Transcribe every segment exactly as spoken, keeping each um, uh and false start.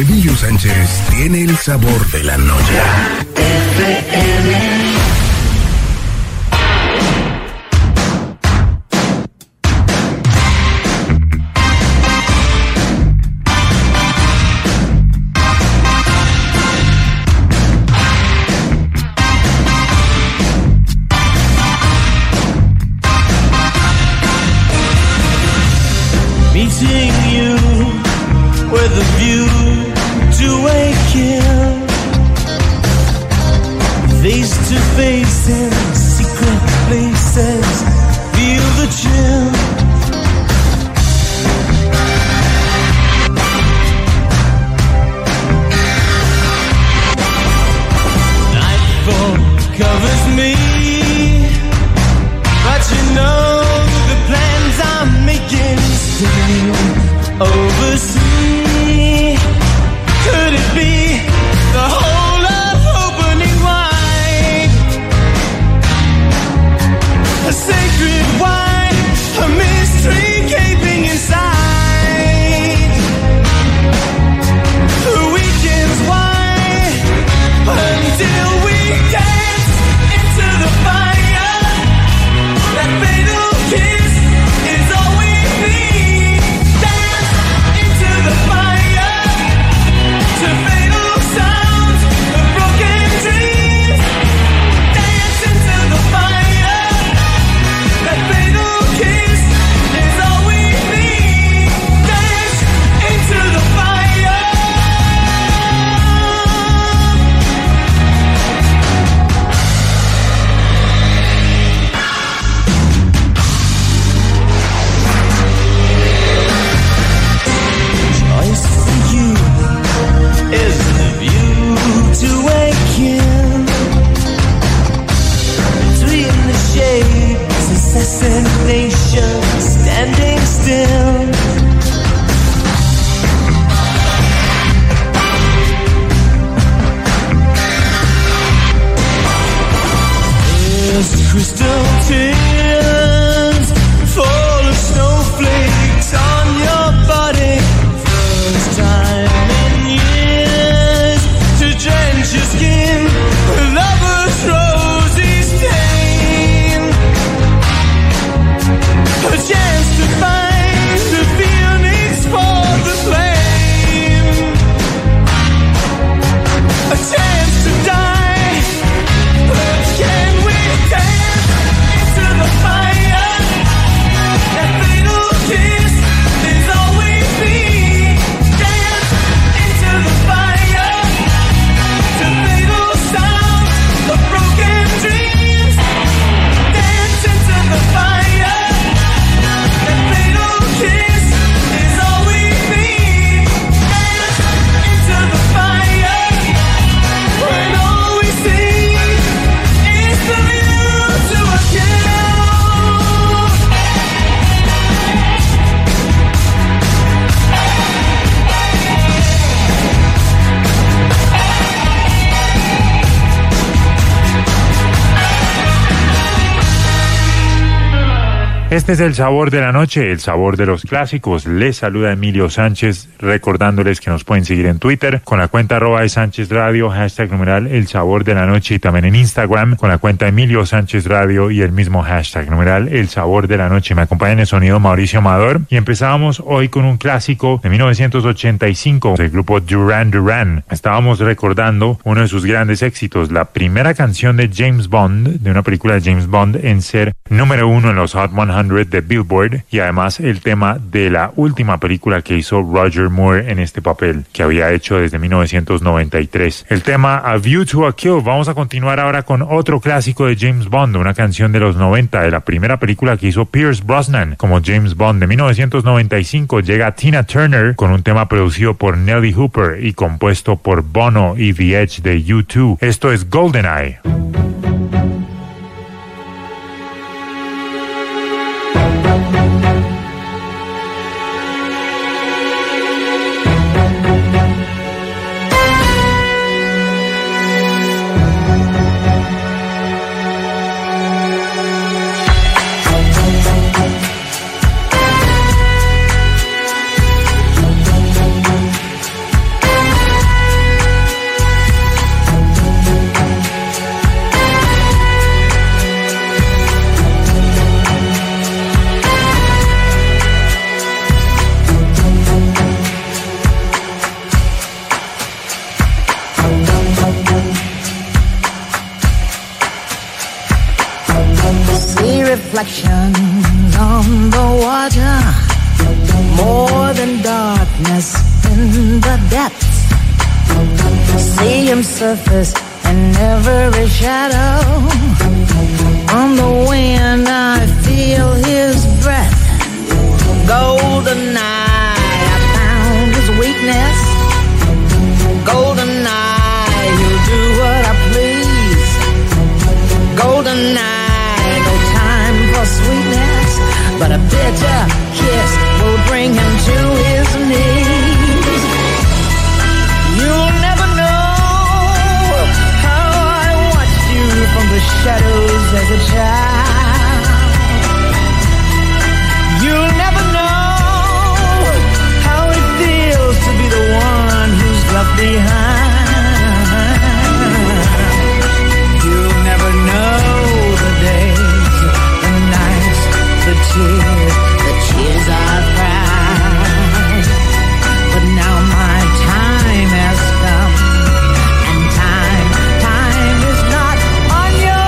Emilio Sánchez tiene el sabor de la noche. F M. Meeting you with a view to a kill, face to face in secret places, feel the chill. Nightfall covers me, but you know the plans I'm making still oversee. Could it be the whole of opening wide? A sacred wine, a mystery gaping inside. The weekend's wide until we dance into the fire. That fatal kiss is all we need. Dance into the fire, to fatal sounds of broken dreams. Dance into the fire. That fatal kiss is all we need. Dance into the fire. Choice for you is the view to a kill. Between the shades, assassination, standing still. First crystal tears fall of snowflakes on your body. First time in years to drench your skin with lover's rosy stain. A chance to find the phoenix for the flame. A chance to die, but can we dance into the fire? That fatal kiss is all we need. Dance into the fire, to fatal sounds of broken dreams. Dance into the fire. That fatal kiss is all we need. Dance into the fire, when all we see is the view to a kill. Este es el sabor de la noche, el sabor de los clásicos. Les saluda Emilio Sánchez, recordándoles que nos pueden seguir en Twitter con la cuenta arroba de Sánchez Radio, hashtag numeral el sabor de la noche, y también en Instagram con la cuenta Emilio Sánchez Radio y el mismo hashtag numeral el sabor de la noche. Me acompaña en el sonido Mauricio Amador y empezábamos hoy con un clásico de mil novecientos ochenta y cinco del grupo Duran Duran. Estábamos recordando uno de sus grandes éxitos, la primera canción de James Bond, de una película de James Bond, en ser número uno en los Hot cien de Billboard, y además el tema de la última película que hizo Roger Moore en este papel, que había hecho desde mil novecientos noventa y tres. El tema A View to a Kill. Vamos a continuar ahora con otro clásico de James Bond, una canción de los noventa, de la primera película que hizo Pierce Brosnan como James Bond. De mil novecientos noventa y cinco llega Tina Turner con un tema producido por Nelly Hooper y compuesto por Bono y The Edge de U dos. Esto es GoldenEye. reflections on the water, more than darkness in the depths. See him surface in every shadow. On the wind I feel his breath. Golden eye, I found his weakness. Golden eye, he'll do what I please. Golden eye, no time for sweetness, but a bitter kiss will bring him to his knees. You'll never know how I watched you from the shadows as a child. You'll never know how it feels to be the one who's left behind. You'll never know the days, the nights, the tears, the tears I've cried. But now my time has come, and time, time is not on your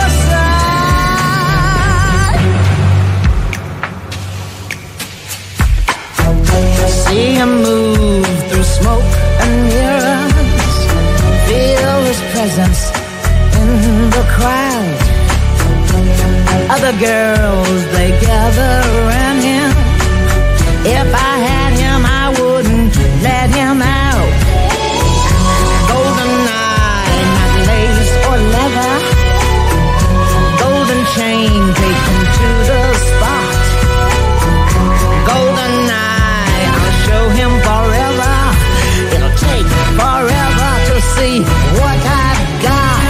side. See him move through smoke and mirrors, feel his presence in the crowd. Other girls, they gather around him. If I had him, I wouldn't let him out. Golden eye, not lace or leather. Golden chain taken to the spot. Golden eye, I'll show him forever. It'll take forever to see what I've got.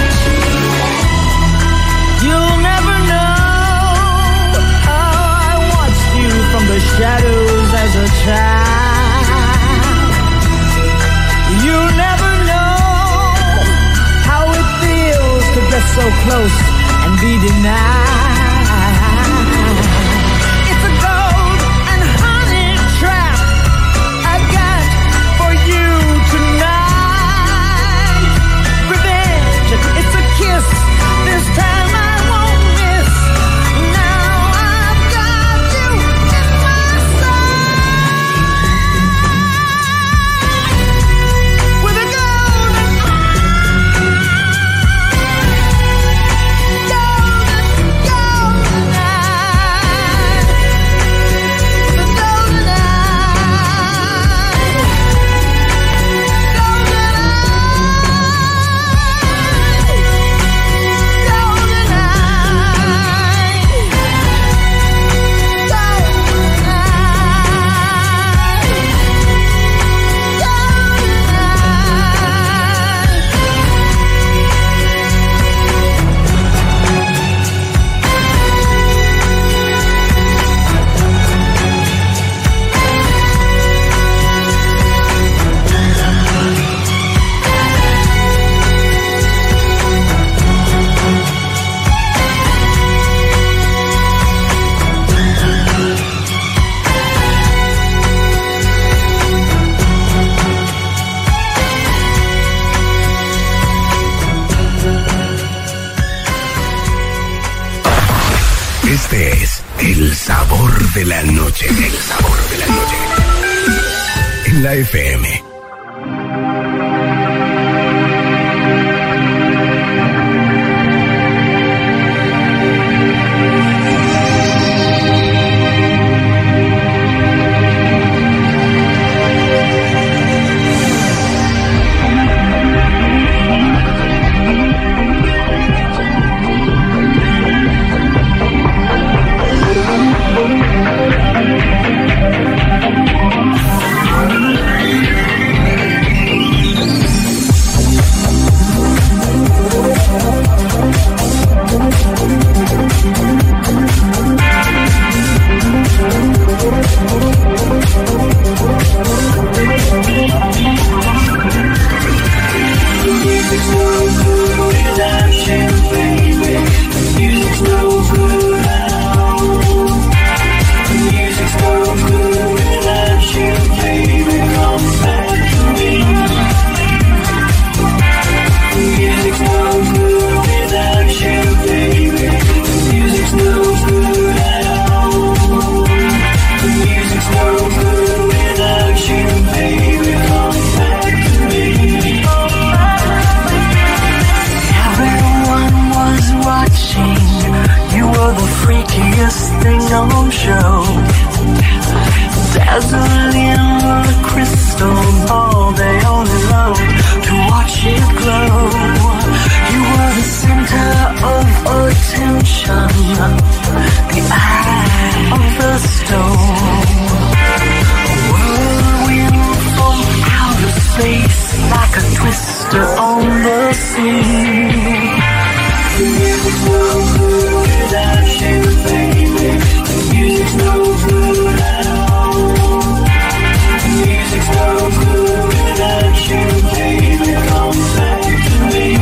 You'll never know how I watched you from the shadows as a child. You'll never know how it feels to get so close and be denied. It's a gold and honey trap I've got for you tonight. Revenge, it's a kiss. This time I won't miss. Now I've got you in my sight. With a golden eye. Golden, golden eye. With a golden eye. Golden Este es el sabor de la noche. El sabor de la noche. En la F M. reflection, the eye of the stone. A whirlwind from outer space, like a twister on the sea. The music's no good without you, baby. The music's no good at all. The music's no good without you, baby. Come back to me.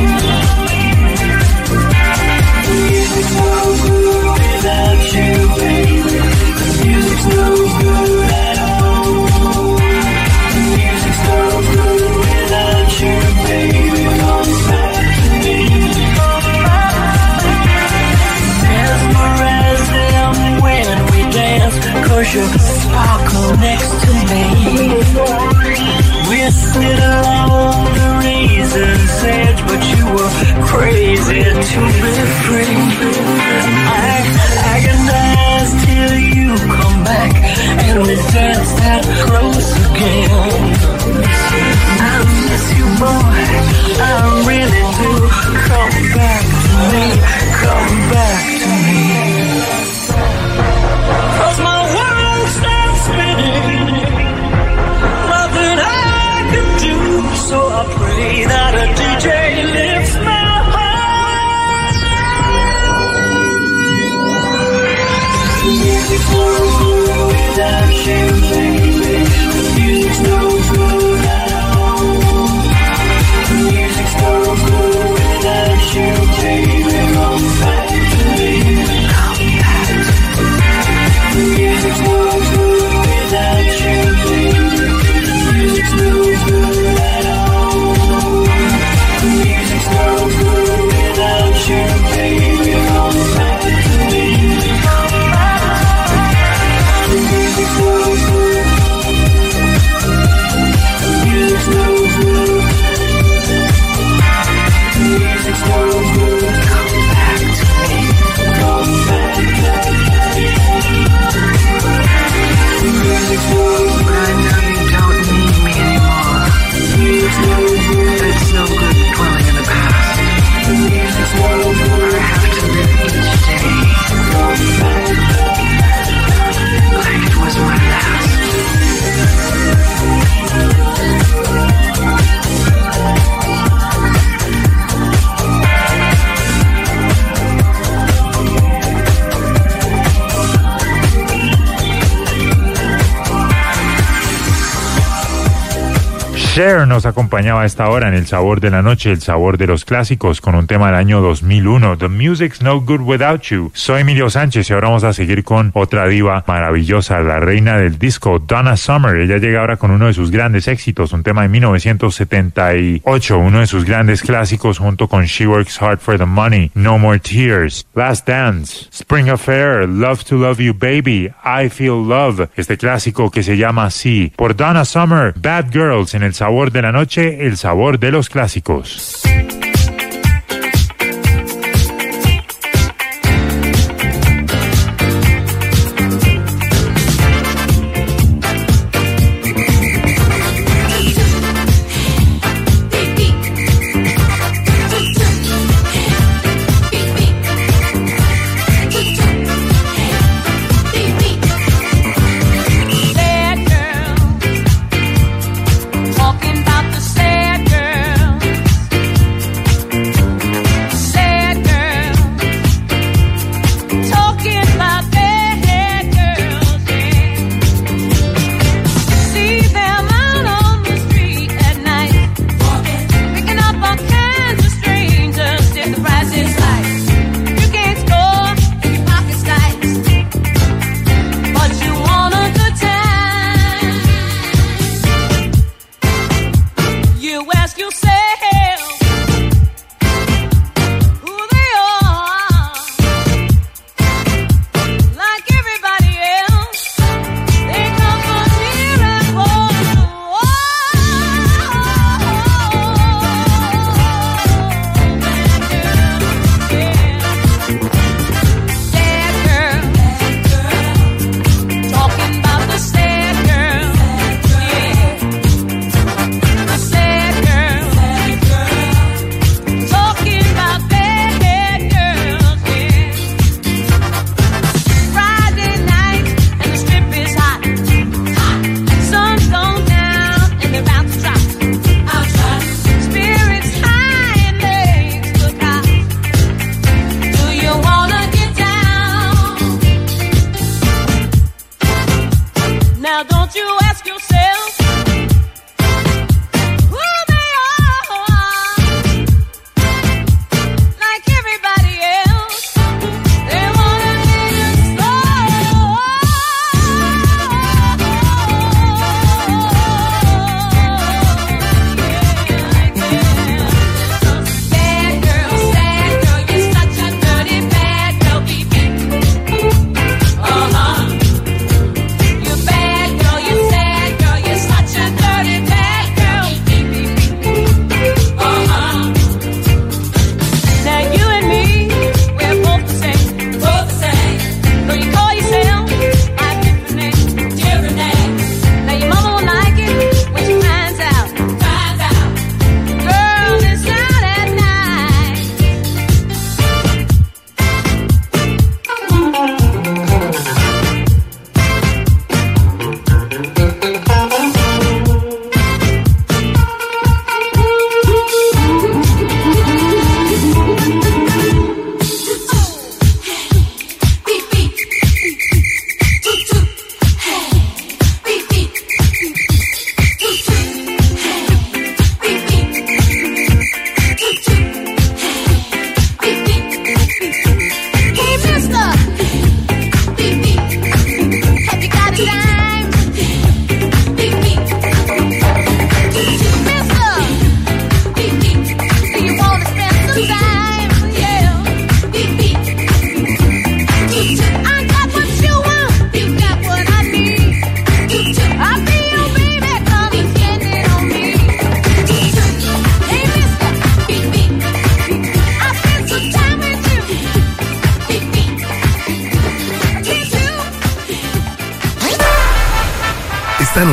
The music's no good without you, baby. The music's no good at all. The music's no good without you, baby. Come back to me. Mesmerize them when we dance, 'cause you sparkle next to me. We slid along the razor's edge, but you were crazy to be free. I agonize till you come back, and we dance that close again. I miss you, boy, I really do. Come back to me, come back to me. 'Cause my world stops spinning, nothing I can do, so I pray that a D J lifts my heart. The music's no good without you, baby. The music's no good at all. The music's no good without you, baby. Come back to me. Come back to me. The music's no good without you, baby. The music's no good at all. The music's no good without you, baby. Come back to me. The music's no good. The music's no good. The music's no good. Come back to me. Come back to me. The music's no good. I know you don't need me anymore. The music's no good. It's no good dwelling in the past. The music's no good. I have to live each day. Come back like it was my last. Cher nos acompañaba a esta hora en El Sabor de la Noche, el sabor de los clásicos, con un tema del año dos mil uno, The Music's No Good Without You. Soy Emilio Sánchez y ahora vamos a seguir con otra diva maravillosa, la reina del disco, Donna Summer. Ella llega ahora con uno de sus grandes éxitos, un tema de mil novecientos setenta y ocho, uno de sus grandes clásicos junto con She Works Hard for the Money, No More Tears, Last Dance, Spring Affair, Love to Love You Baby, I Feel Love, este clásico que se llama así. Por Donna Summer, Bad Girls en El Sabor de la Noche, el sabor de los clásicos.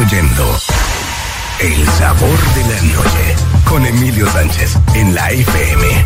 oyendo El Sabor de la Noche con Emilio Sánchez en la F M.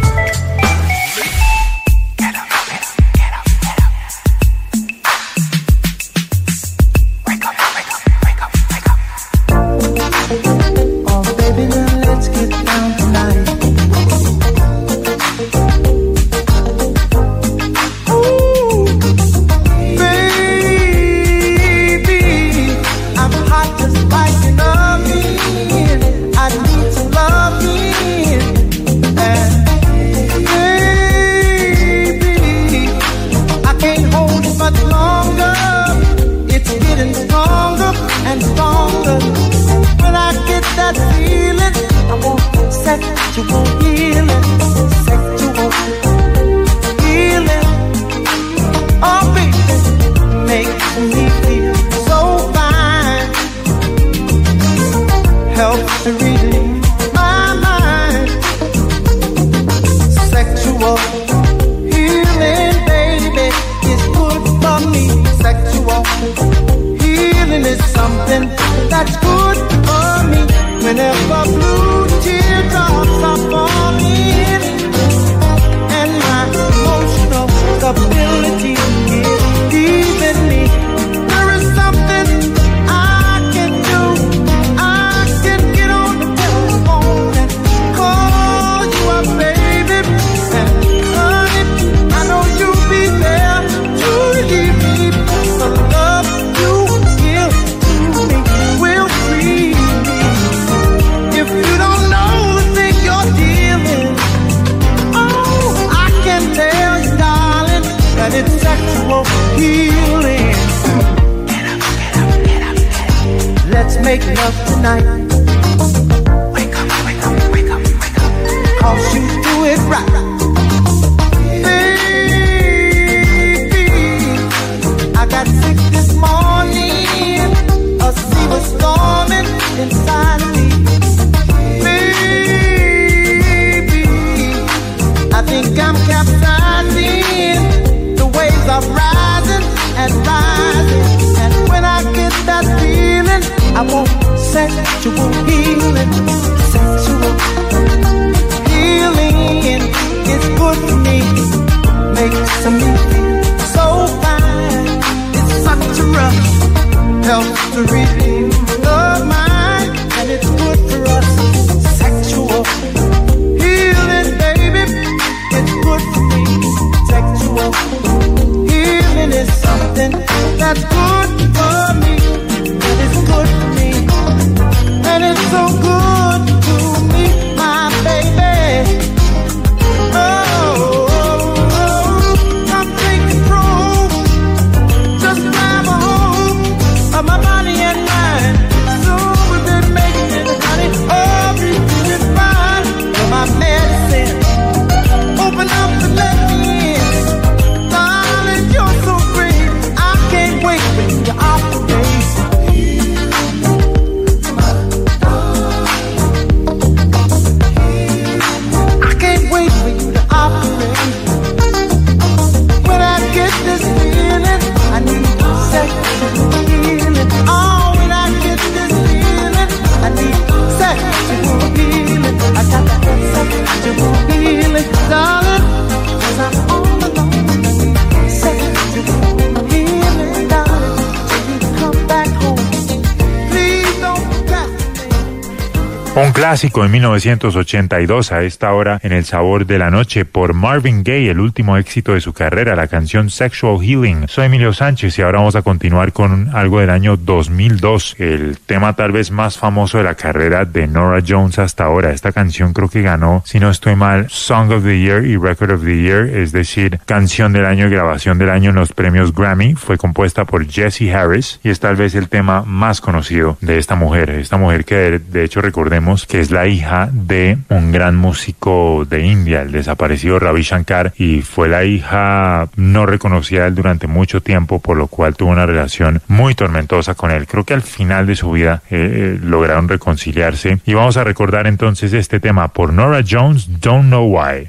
Un clásico de mil novecientos ochenta y dos a esta hora en El Sabor de la Noche por Marvin Gaye, el último éxito de su carrera, la canción Sexual Healing. Soy Emilio Sánchez y ahora vamos a continuar con algo del año dos mil dos, el tema tal vez más famoso de la carrera de Norah Jones hasta ahora. Esta canción creo que ganó, si no estoy mal, Song of the Year y Record of the Year, es decir, canción del año y grabación del año en los premios Grammy. Fue compuesta por Jesse Harris y es tal vez el tema más conocido de esta mujer, esta mujer que de, de hecho recordemos que es la hija de un gran músico de India, el desaparecido Ravi Shankar, y fue la hija no reconocida de él durante mucho tiempo, por lo cual tuvo una relación muy tormentosa con él. Creo que al final de su vida eh, lograron reconciliarse. Y vamos a recordar entonces este tema por Norah Jones, Don't Know Why.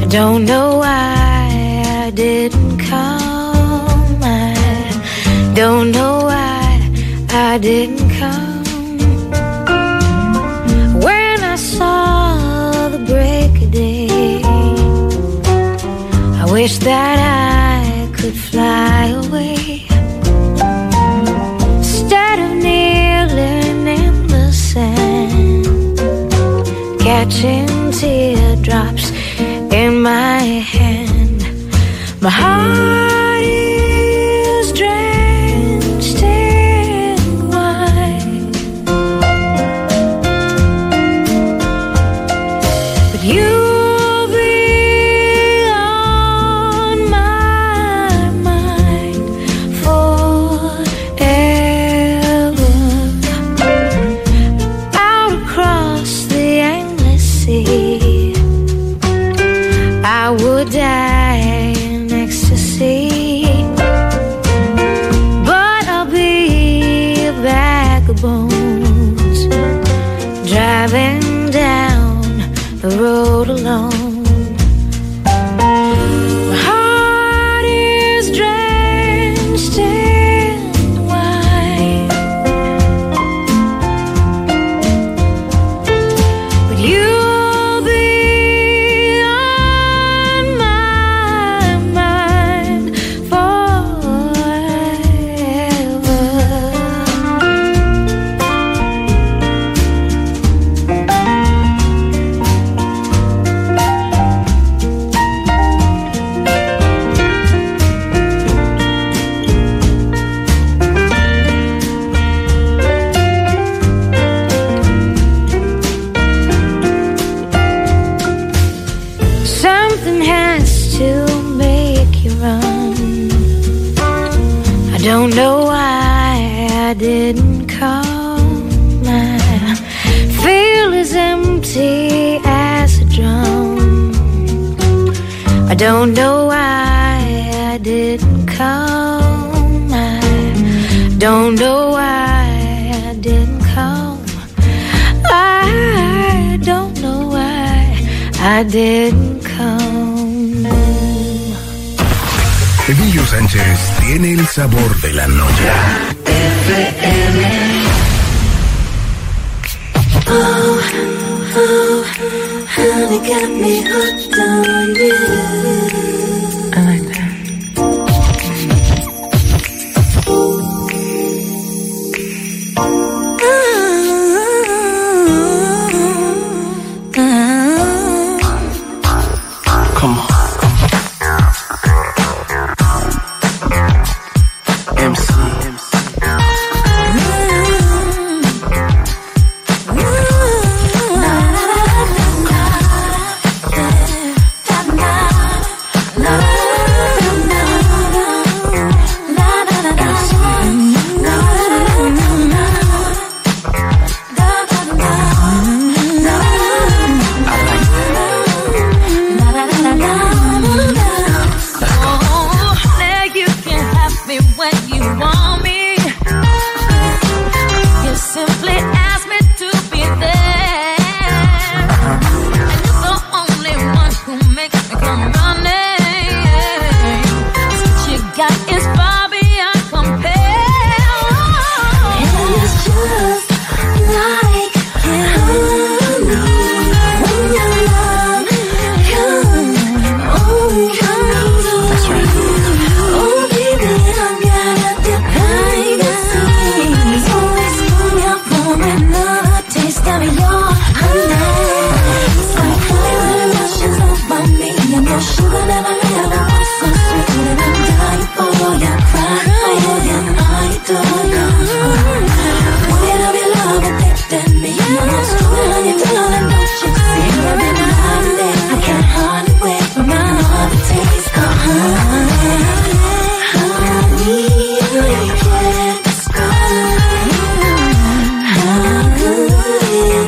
don't know why I didn't come. I don't know why I didn't come. When I saw the break of day, I wish that I could fly away. Instead of kneeling in the sand, catching teardrops in my hand, my heart is drenched in wine. But you'll be on my mind forever. Out across the endless sea, I would die in ecstasy, but I'll be a bag of bones, driving down the road alone. My heart is drenched in wine, but you'll be on my mind forever. Something has to make you run. I don't know why I didn't come. I feel as empty as a drum. I don't know why I didn't come. I don't know why I didn't come. I don't know why I didn't come. Emilio Sánchez tiene el sabor de la noche. Oh, oh, honey got me hooked on you. I like that. Come on. M C.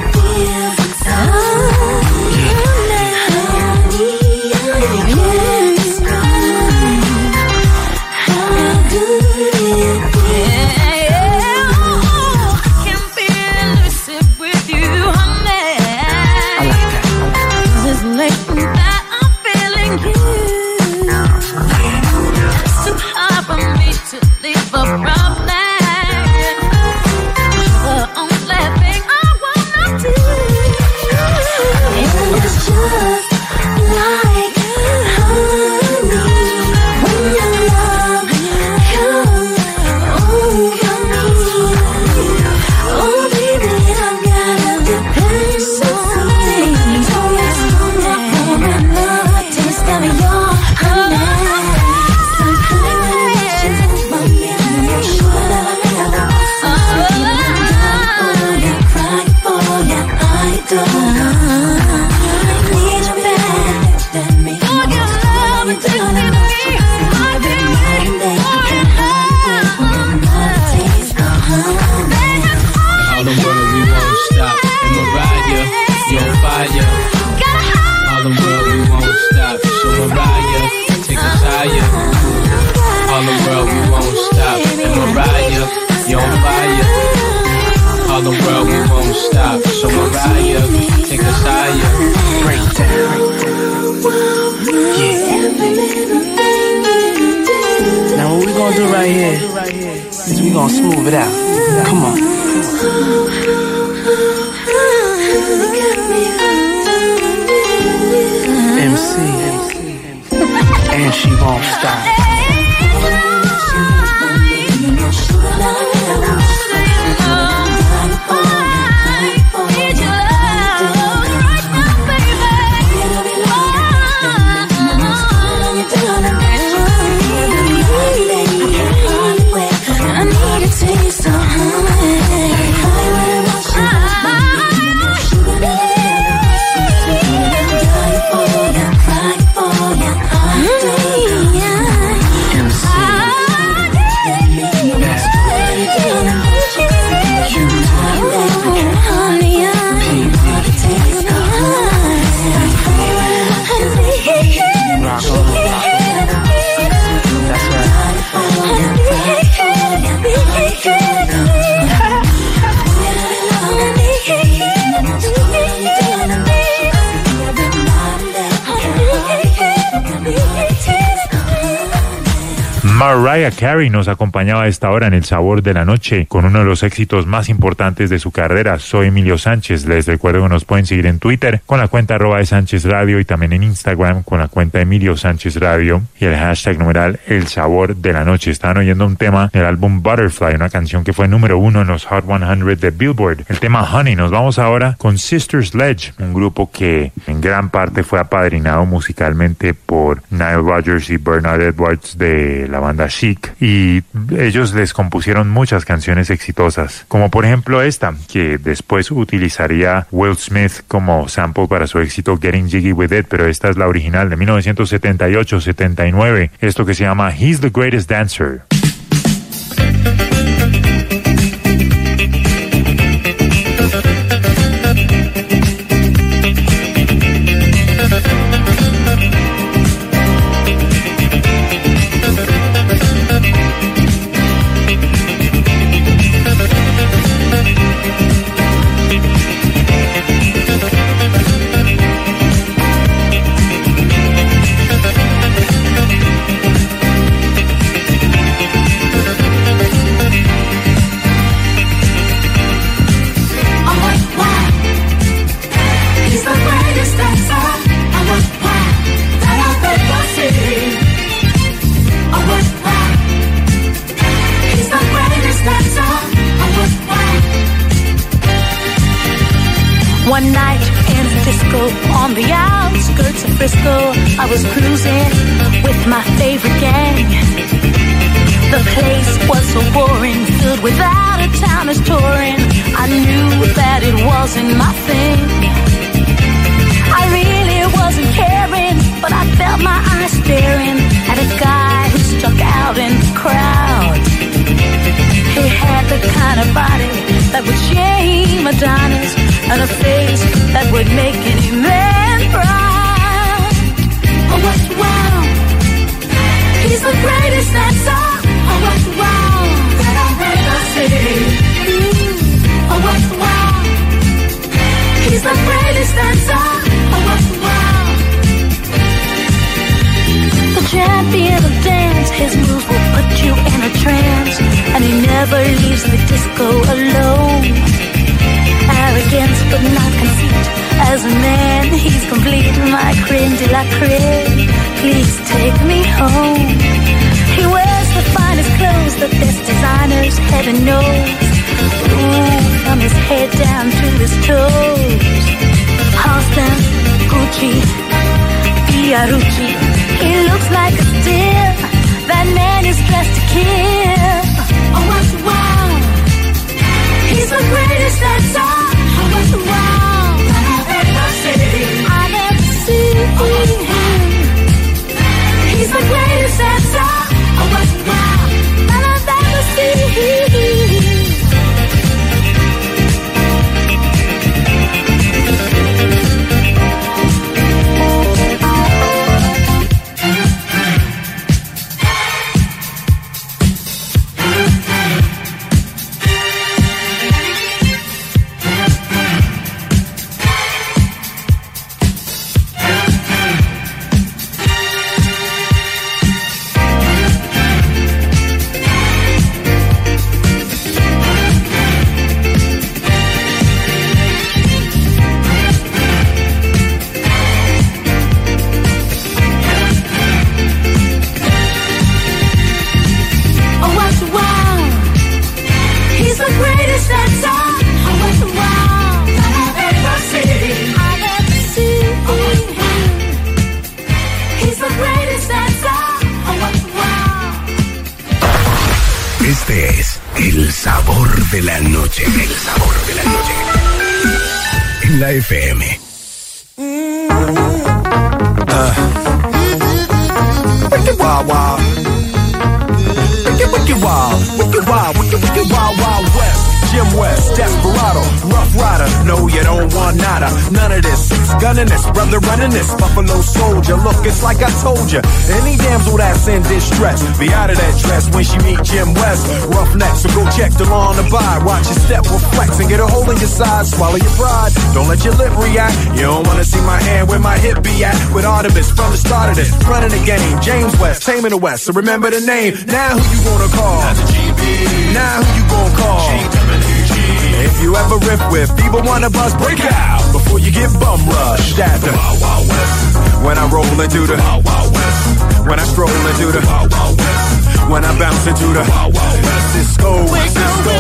Yeah. right here is we gonna smooth it out. Come on. M C, and she won't stop. Mariah Carey nos acompañaba a esta hora en El Sabor de la Noche con uno de los éxitos más importantes de su carrera. Soy Emilio Sánchez. Les recuerdo que nos pueden seguir en Twitter con la cuenta arroba de Sánchez Radio y también en Instagram con la cuenta Emilio Sánchez Radio y el hashtag numeral El Sabor de la Noche. Estaban oyendo un tema del álbum Butterfly, una canción que fue número uno en los Hot cien de Billboard. El tema Honey. Nos vamos ahora con Sister Sledge, un grupo que en gran parte fue apadrinado musicalmente por Nile Rodgers y Bernard Edwards de la banda Chic, y ellos les compusieron muchas canciones exitosas, como por ejemplo esta, que después utilizaría Will Smith como sample para su éxito Getting Jiggy With It, pero esta es la original de mil novecientos setenta y ocho setenta y nueve, esto que se llama He's the Greatest Dancer. One night in a disco on the outskirts of Frisco, I was cruising with my favorite gang. The place was so boring, filled with out-of-towners touring. I knew that it wasn't my thing. I really wasn't caring, but I felt my eyes staring at a guy who stuck out in the crowd. He had the kind of body that would shame Adonis, and a face that would make any man proud. Oh, what's wow? He's the greatest dancer. Oh, what's wow? That I've ever seen. Mm. Oh, what's wow? He's the greatest dancer. Oh, what's wow? The champion of dance, his moves will put you in a trance, and he never leaves the disco alone. Arrogance but not conceit, as a man he's complete, my creme de la creme, please take me home. He wears the finest clothes, the best designers, heaven knows. Ooh, from his head down to his toes. Halston, Gucci, Fiorucci, he looks like a steal, that man is dressed to kill. Oh, what's wow? He's the greatest dancer. Oh, what's wow? That I've ever seen. I've ever seen him. He's the greatest dancer. Oh, what's wow? That I've ever seen. El sabor de la noche. El sabor de la noche. En la F M. Uh. Wicked Wild Wild. Wicked, wicked wild. Wicked wild. Wicked, wicked wild, wild west. Jim West, Desperado, Rough Rider. No, you don't want nada. None of this. Six gunning this, brother running this. Buffalo Soldier. Look, it's like I told you. Any damsel that's in distress, be out of that dress when she meet Jim West. Roughneck, so go check the law on the by. Watch your step, reflex, and get a hole in your side. Swallow your pride. Don't let your lip react. You don't wanna see my hand where my hip be at. With Artemis from the start of this, running the game. James West, taming the West. So remember the name. Now who you gonna call? Not the G B. Now who you gonna call? If you ever riff with people wanna buzz, break out before you get bum rushed at the Wild Wild West. When I roll into the Wild Wild West. When I stroll into the Wild Wild West. When I bounce into the Wild Wild West. Cisco, Cisco.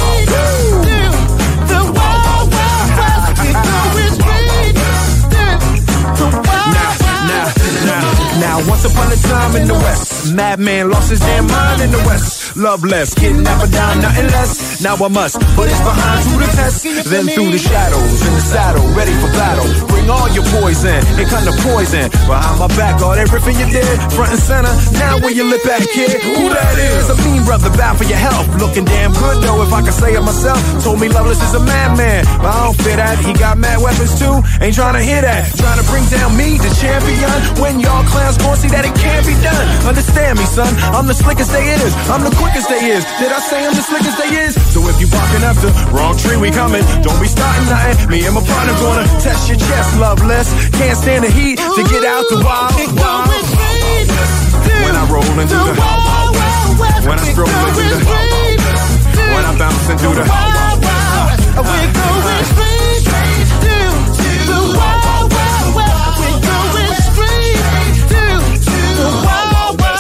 The Wild Wild West. We going straight to the Wild Now, now, now, once upon a time in the West, madman lost his damn mind in the West. Love less, kidnapper down, nothing less. Now I must put his behind to the test. Then through the shadows, in the saddle, ready for battle. Bring all your poison, it kind of poison. Behind my back, all that riffing you did, front and center. Now where you lip at, kid? Who that is? A mean brother, bound for your health. Looking damn good though, if I can say it myself. Told me Loveless is a madman, but I don't fit that. He got mad weapons too, ain't trying to hear that. Trying to bring down me, the champion. When y'all clowns gon' see that it can't be done. Understand me, son, I'm the slickest they is. I'm the quickest they is. Did I say I'm the slickest they is? So if you barking up the wrong tree, we coming. Don't be starting nothing. Me and my partner gonna test your chest, Loveless. Can't stand the heat to get out the wild, wild. When I roll into the wild, wild west. When I stroll into the wild, wild west. When I bounce into the wild, wild west. We're going straight to the wild, wild west. We're going straight to the wild, wild west.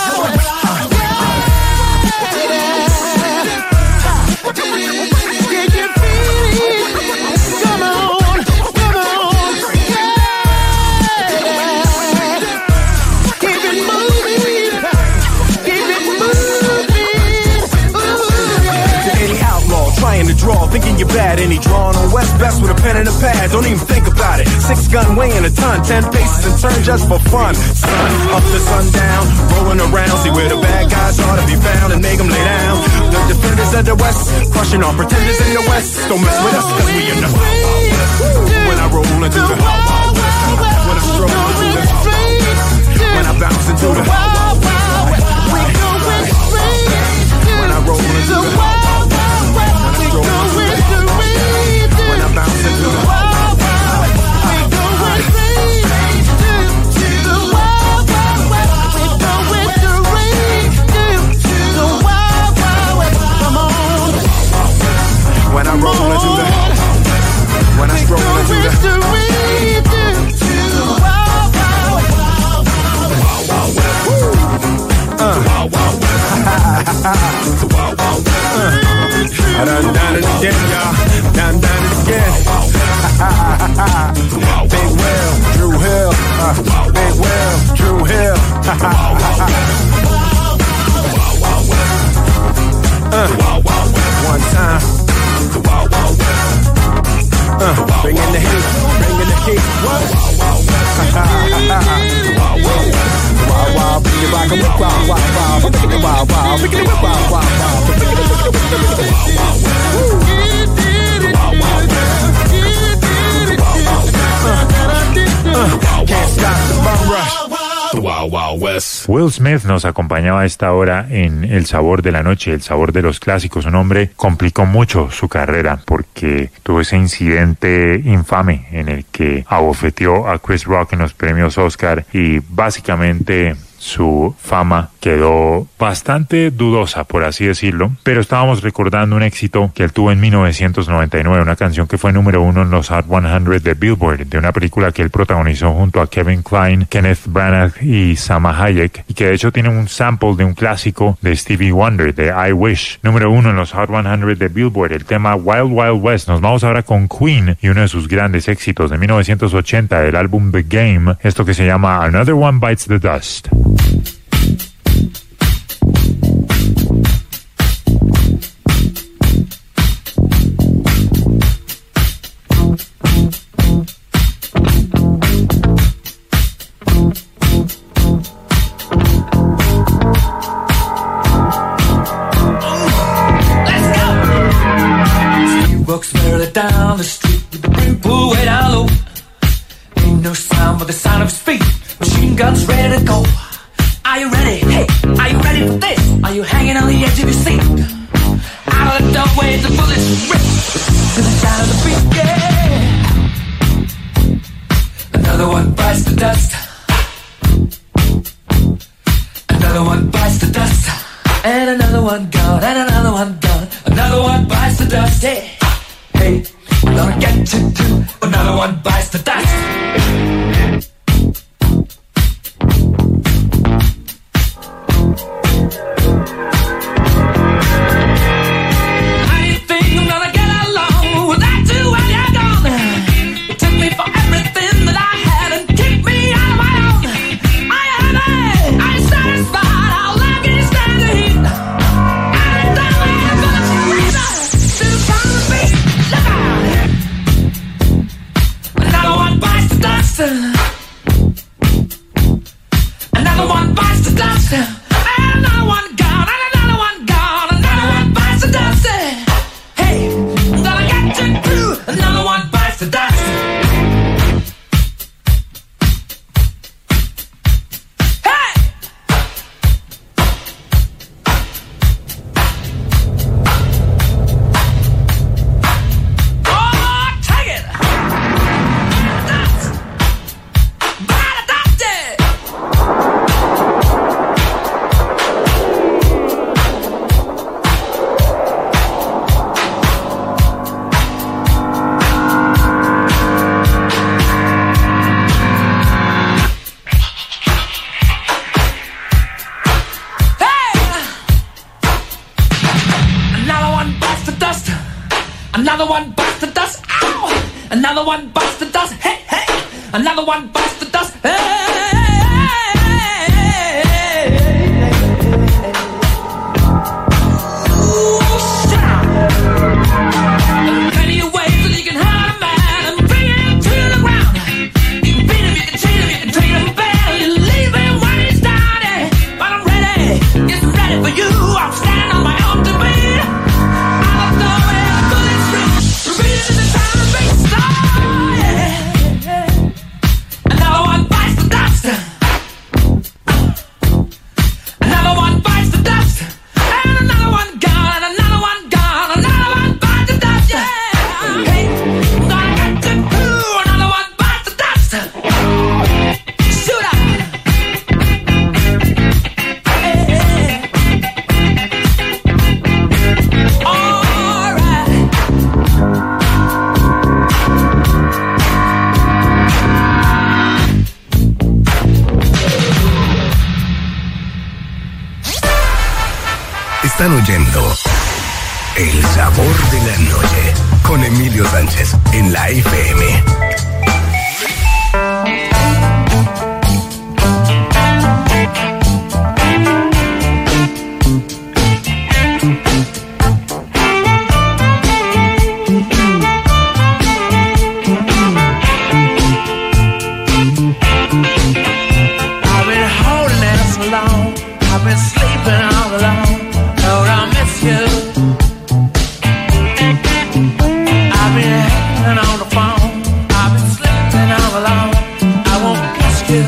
To draw, thinking you're bad, and he drawing on West Best with a pen and a pad. Don't even think about it. Six gun weighing a ton, ten paces and turn just for fun. Sun up to sundown, rolling around, see where the bad guys are to be found and make them lay down. The defenders of the West, crushing all pretenders in the West. Don't mess with us, cause we in the Wild Wild West. When I roll into the Wild Wild West, when I stroll into the Wild Wild West, when I bounce into the Wild Wild West, we going straight. When I roll into the Wild When I bounce into the wild, wild, we going straight to the wild, wild west. We going straight to the wild, wild west. Come on. When I roll into the, when I stroll into the, straight to the wild, wild, wild, wild west. Uh. The wild, wild west. The wild, wild west. I done done it again, y'all. Done done it again. Big Will, Drew Hill. Uh, Big Will, Drew Hill. uh, one time. Uh, bring in the heat, bring in the heat. What? Wild, wild, bring it back and wild, wild, wild, bring it wild, wild, bring it wild, wild, wild, bring it Can't stop the bum rush. The Wild Wild West. Will Smith nos acompañaba a esta hora en El Sabor de la Noche, el sabor de los clásicos. Un hombre complicó mucho su carrera porque tuvo ese incidente infame en el que abofeteó a Chris Rock en los premios Oscar y básicamente su fama quedó bastante dudosa, por así decirlo, pero estábamos recordando un éxito que él tuvo en mil novecientos noventa y nueve, una canción que fue número uno en los Hot cien de Billboard, de una película que él protagonizó junto a Kevin Kline, Kenneth Branagh y Salma Hayek, y que de hecho tiene un sample de un clásico de Stevie Wonder, de I Wish, número uno en los Hot cien de Billboard, el tema Wild Wild West. Nos vamos ahora con Queen y uno de sus grandes éxitos de mil novecientos ochenta del álbum The Game, esto que se llama Another One Bites the Dust. on the street with the brim pulled way down low. Ain't no sound but the sound of his feet. Machine guns ready to go. Are you ready? Hey, are you ready for this? Are you hanging on the edge of your seat? Out of the doorway, the bullets rip to the sound of the beat. Yeah. Another one bites the dust. Another one bites the dust. And another one gone, and another one gone. Another one bites the dust. Hey, hey, I'm gonna get you too. Another one bites the dust. Another one bites the dust. And another one gone. And another one gone. Another one bites the dust. Hey, I'm gonna get you too. Another one bites the dust. Hey! Oh, take it! Dust! Bite the dust! Another one bites the dust. Ow! Another one bites the dust. Hey, hey! Another one bites the dust. Hey! Ooh, shout! There are plenty of ways that you can hurt a man and bring him to the ground. You can beat him, you can cheat him, you can treat him bad. You leave him when he's down. But I'm ready, yes, I'm ready for you. I'm standing on my own to beat. Another one bites the dust. Another one bites the dust. And another one gone. And another one gone. Another one bites the dust. Yeah. Hey, I'm gonna get you too. Another one bites the dust. Shoot up. Hey, hey. All right. Están oyendo El Sabor de la Noche con Emilio Sánchez en la F M. I've been holding it so long. I've been sleeping all alone. Lord, I miss you. I've been hanging on the phone. I've been sleeping all alone. I won't kiss you.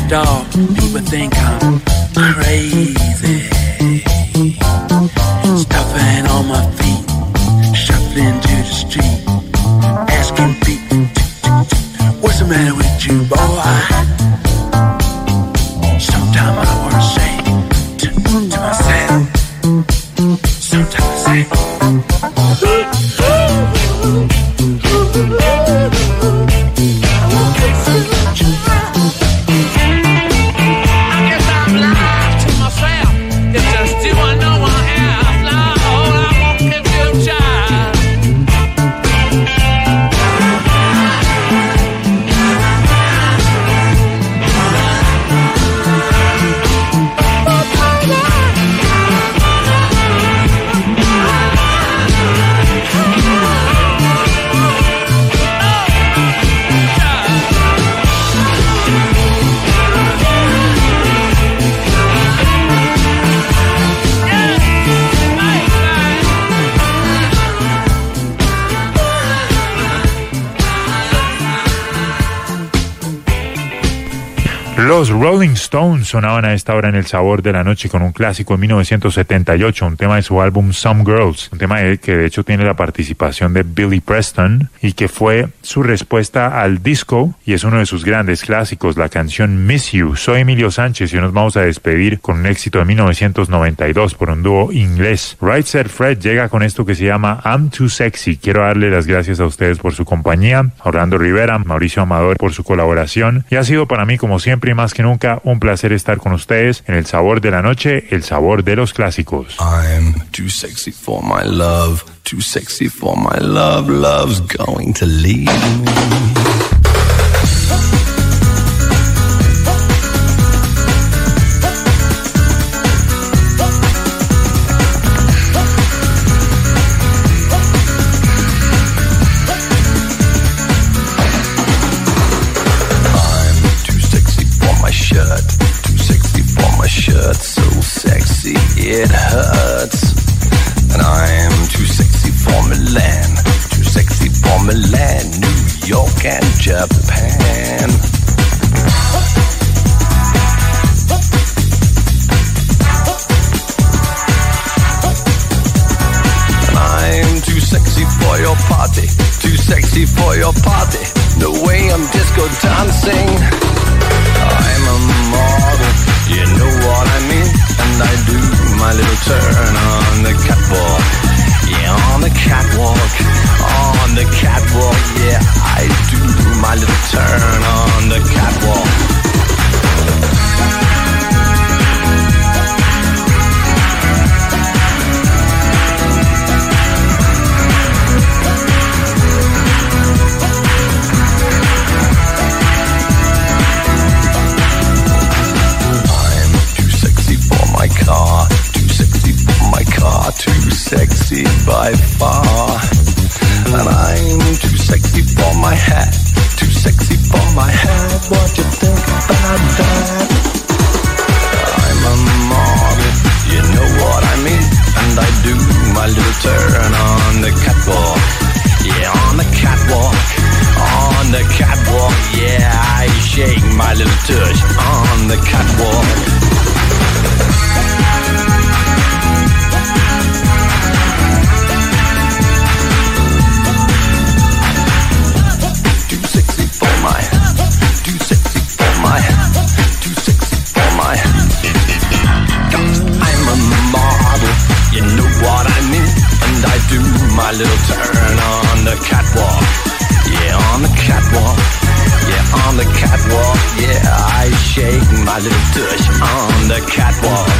dog, people think I'm crazy. Stuffing on my feet, shuffling to the street, asking people, what's the matter with you, boy? Sometimes I wanna say to, to myself, sometimes I say, Los Rolling Stones sonaban a esta hora en El Sabor de la Noche con un clásico en mil novecientos setenta y ocho, un tema de su álbum Some Girls, un tema que de hecho tiene la participación de Billy Preston y que fue su respuesta al disco y es uno de sus grandes clásicos, la canción Miss You. Soy Emilio Sánchez y hoy nos vamos a despedir con un éxito de mil novecientos noventa y dos por un dúo inglés. Right Said Fred llega con esto que se llama I'm Too Sexy. Quiero darle las gracias a ustedes por su compañía, a Orlando Rivera, Mauricio Amador por su colaboración y ha sido para mí como siempre y más que nunca un placer estar con ustedes en El Sabor de la Noche, el sabor de los clásicos. I'm too sexy for my love, too sexy for my love, love's going to leave me. So sexy it hurts, and I'm too sexy for Milan, too sexy for Milan, New York and Japan. And I'm too sexy for your party, too sexy for your party, no way I'm disco dancing. I'm a model, you know what I mean, and I do my little turn on the catwalk, yeah, on the catwalk, on the catwalk, yeah, I do my little turn on the catwalk. Car, too sexy for my car, too sexy by far. And I'm too sexy for my hat, too sexy for my hat. What you think about that? I'm a model, you know what I mean, and I do my little turn on the catwalk, yeah, on the catwalk, on the catwalk, yeah, I shake my little tush on the catwalk. Too sexy for my, too sexy for my, too sexy for my. I'm a model, you know what I mean, and I do my little turn on the catwalk, yeah, on the catwalk, yeah, on the catwalk, yeah, I shake my little tush on the catwalk.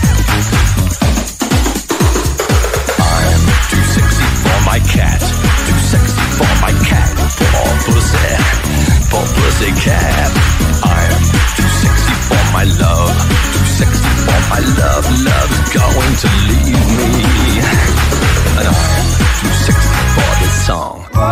I'm too sexy for my cat, too sexy for my cat, poor pussy, poor pussy cat. I'm too sexy for my love, too sexy for my love, love's going to leave me. And I'm too sexy for this song.